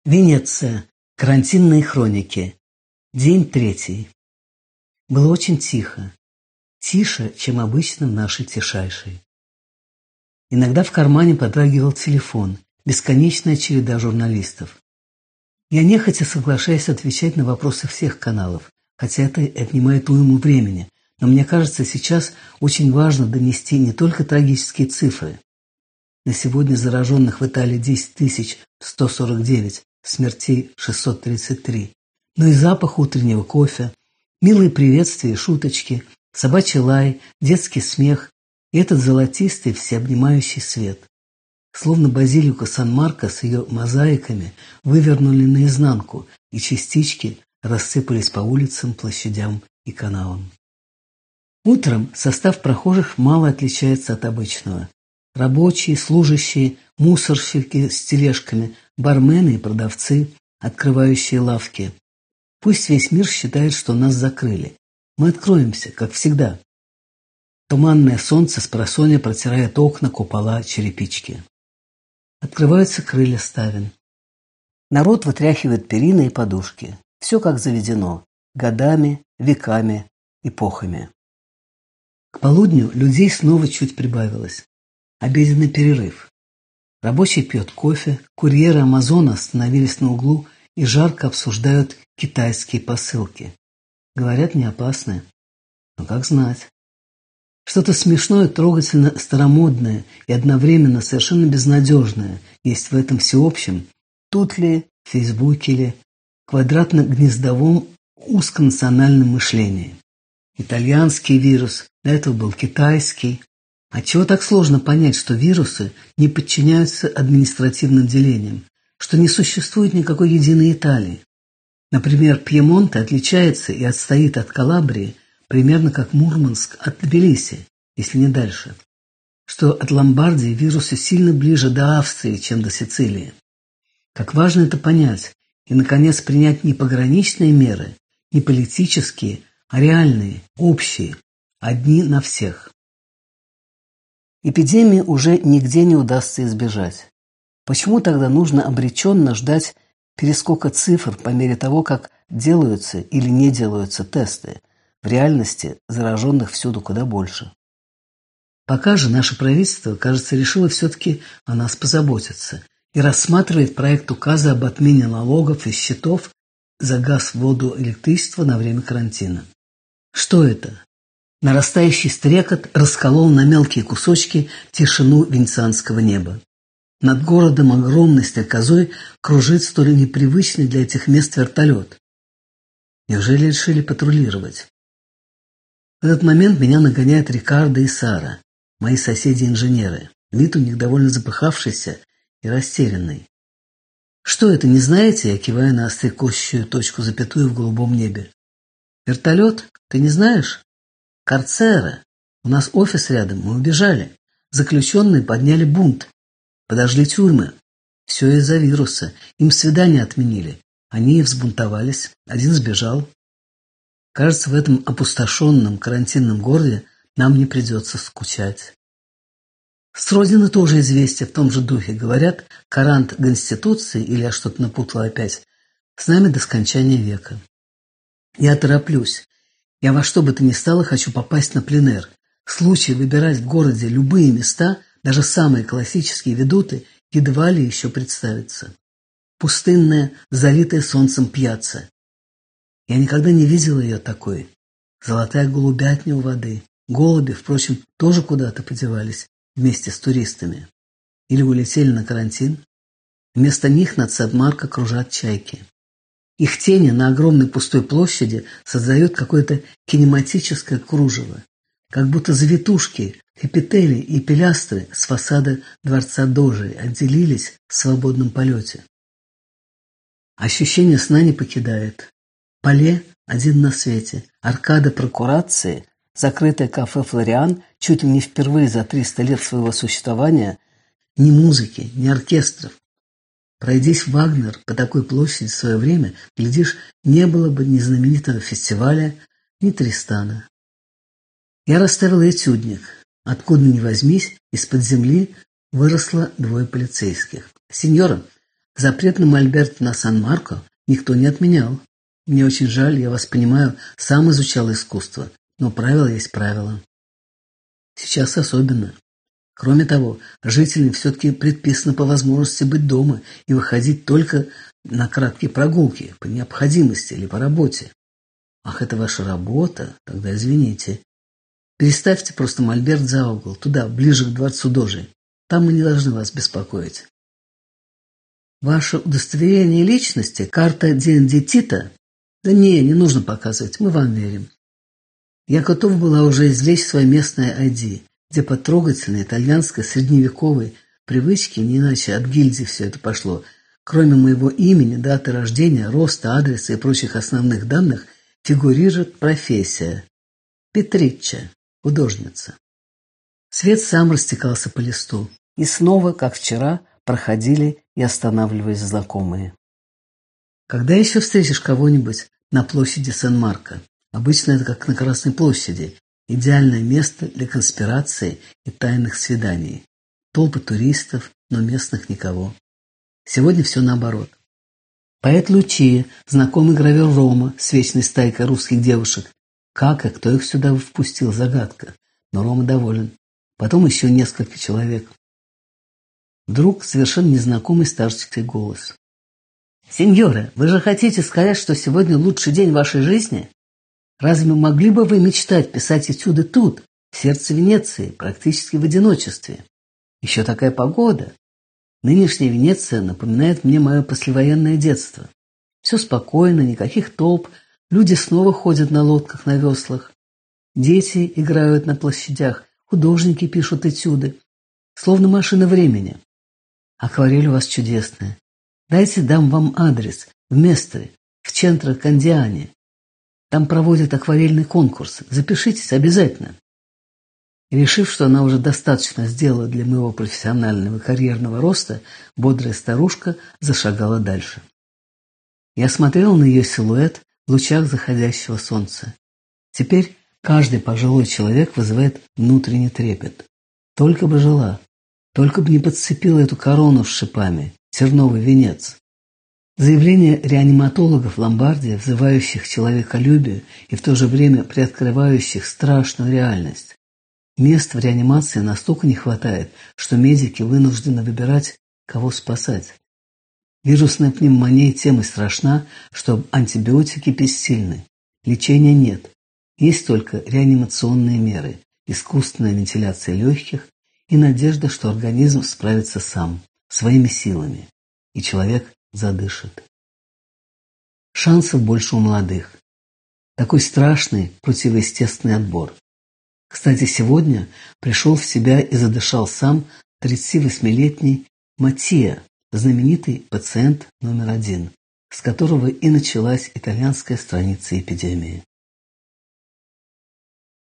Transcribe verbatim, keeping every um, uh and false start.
Венеция. Карантинные хроники. День третий. Было очень тихо. Тише, чем обычно в нашей тишайшей. Иногда в кармане подрагивал телефон. Бесконечная череда журналистов. Я нехотя соглашаюсь отвечать на вопросы всех каналов, хотя это отнимает уйму времени. Но мне кажется, сейчас очень важно донести не только трагические цифры. На сегодня зараженных в Италии десять тысяч сто сорок девять, смертей шестьсот тридцать три. Но и запах утреннего кофе, милые приветствия и шуточки, собачий лай, детский смех и этот золотистый всеобнимающий свет. Словно базилику Сан-Марко с ее мозаиками вывернули наизнанку, и частички рассыпались по улицам, площадям и каналам. Утром состав прохожих мало отличается от обычного. Рабочие, служащие, мусорщики с тележками, бармены и продавцы, открывающие лавки. Пусть весь мир считает, что нас закрыли. Мы откроемся, как всегда. Туманное солнце спросонья протирает окна, купола, черепички. Открываются крылья ставен. Народ вытряхивает перины и подушки. Все как заведено. Годами, веками, эпохами. К полудню людей снова чуть прибавилось. Обеденный перерыв. Рабочий пьет кофе, курьеры Амазона остановились на углу и жарко обсуждают китайские посылки. Говорят, не опасные. Но как знать. Что-то смешное, трогательно старомодное и одновременно совершенно безнадежное есть в этом всеобщем, тут ли, в Фейсбуке ли, квадратно-гнездовом узконациональном мышлении. Итальянский вирус, до этого был китайский. Отчего так сложно понять, что вирусы не подчиняются административным делениям, что не существует никакой единой Италии? Например, Пьемонт отличается и отстоит от Калабрии примерно как Мурманск от Тбилиси, если не дальше. Что от Ломбардии вирусы сильно ближе до Австрии, чем до Сицилии. Как важно это понять и, наконец, принять не пограничные меры, не политические, а реальные, общие, одни на всех. Эпидемии уже нигде не удастся избежать. Почему тогда нужно обреченно ждать перескока цифр по мере того, как делаются или не делаются тесты? В реальности зараженных всюду куда больше. Пока же наше правительство, кажется, решило все-таки о нас позаботиться и рассматривает проект указа об отмене налогов и счетов за газ, воду, электричество на время карантина. Что это? Нарастающий стрекот расколол на мелкие кусочки тишину венецианского неба. Над городом огромной стрекозой кружит столь непривычный для этих мест вертолет. Неужели решили патрулировать? В этот момент меня нагоняют Рикардо и Сара, мои соседи-инженеры. Вид у них довольно запыхавшийся и растерянный. «Что это, не знаете?» Я киваю на острекощую точку-запятую в голубом небе. «Вертолет? Ты не знаешь?» «Карцера. У нас офис рядом, мы убежали. Заключенные подняли бунт. Подожгли тюрьмы. Все из-за вируса. Им свидания отменили. Они и взбунтовались. Один сбежал. Кажется, в этом опустошенном карантинном городе нам не придется скучать». С родины тоже известия в том же духе. Говорят, гарант Конституции, или я что-то напутала опять, с нами до скончания века. Я тороплюсь. Я во что бы то ни стало хочу попасть на пленэр. Случай выбирать в городе любые места, даже самые классические ведуты, едва ли еще представится. Пустынная, залитая солнцем пьяцца. Я никогда не видела ее такой. Золотая голубятня у воды. Голуби, впрочем, тоже куда-то подевались вместе с туристами. Или улетели на карантин. Вместо них над Сан-Марко кружат чайки. Их тени на огромной пустой площади создают какое-то кинематическое кружево, как будто завитушки, капители и пилястры с фасада дворца Дожи отделились в свободном полете. Ощущение сна не покидает. Пале один на свете, аркада прокурации, закрытое кафе «Флориан» чуть ли не впервые за триста лет своего существования, ни музыки, ни оркестров. Пройдись Вагнер по такой площади в свое время, глядишь, не было бы ни знаменитого фестиваля, ни Тристана. Я расставил этюдник. Откуда ни возьмись, из-под земли выросло двое полицейских. «Сеньора, Запрет на мольберт на Сан-Марко никто не отменял. Мне очень жаль, я вас понимаю, сам изучал искусство, но правило есть правило. Сейчас особенно. Кроме того, жителям все-таки предписано по возможности быть дома и выходить только на краткие прогулки, по необходимости или по работе. Ах, это ваша работа? Тогда извините. Переставьте просто мольберт за угол, туда, ближе к дворцу Дожи. Там мы не должны вас беспокоить. Ваше удостоверение личности, карта Диэндитита? Да не, не нужно показывать, мы вам верим. Я готова была уже извлечь свое местное ай ди, где по трогательной итальянской средневековой привычке, не иначе от гильдии все это пошло, кроме моего имени, даты рождения, роста, адреса и прочих основных данных, фигурирует профессия – Петричча, художница. Свет сам растекался по листу, и снова, как вчера, проходили и останавливались знакомые. Когда еще встретишь кого-нибудь на площади Сан-Марко? Обычно это как на Красной площади, идеальное место для конспирации и тайных свиданий. Толпы туристов, но местных никого. Сегодня все наоборот. Поэт Лучия, знакомый гравер Рома с вечной стайкой русских девушек. Как и кто их сюда впустил, загадка. Но Рома доволен. Потом еще несколько человек. Вдруг совершенно незнакомый старческий голос. «Сеньора, вы же хотите сказать, что сегодня лучший день вашей жизни? Разве могли бы вы мечтать писать этюды тут, в сердце Венеции, практически в одиночестве? Еще такая погода. Нынешняя Венеция напоминает мне мое послевоенное детство. Все спокойно, никаких толп, люди снова ходят на лодках, на веслах. Дети играют на площадях, художники пишут этюды, словно машина времени. Акварель у вас чудесная. Дайте дам вам адрес в Местре, в Центро Кандиане. Там проводят акварельный конкурс. Запишитесь обязательно». И решив, что она уже достаточно сделала для моего профессионального карьерного роста, бодрая старушка зашагала дальше. Я смотрел на ее силуэт в лучах заходящего солнца. Теперь каждый пожилой человек вызывает внутренний трепет. Только бы жила, только бы не подцепила эту корону с шипами, терновый венец. Заявления реаниматологов Ломбардии, взывающих к человеколюбию и в то же время приоткрывающих страшную реальность. Мест в реанимации настолько не хватает, что медики вынуждены выбирать, кого спасать. Вирусная пневмония тем и страшна, что антибиотики бессильны. Лечения нет. Есть только реанимационные меры, искусственная вентиляция легких и надежда, что организм справится сам, своими силами, и человек задышит. Шансов больше у молодых. Такой страшный противоестественный отбор. Кстати, сегодня пришел в себя и задышал сам тридцативосьмилетний Матtia, знаменитый пациент номер один, с которого и началась итальянская страница эпидемии.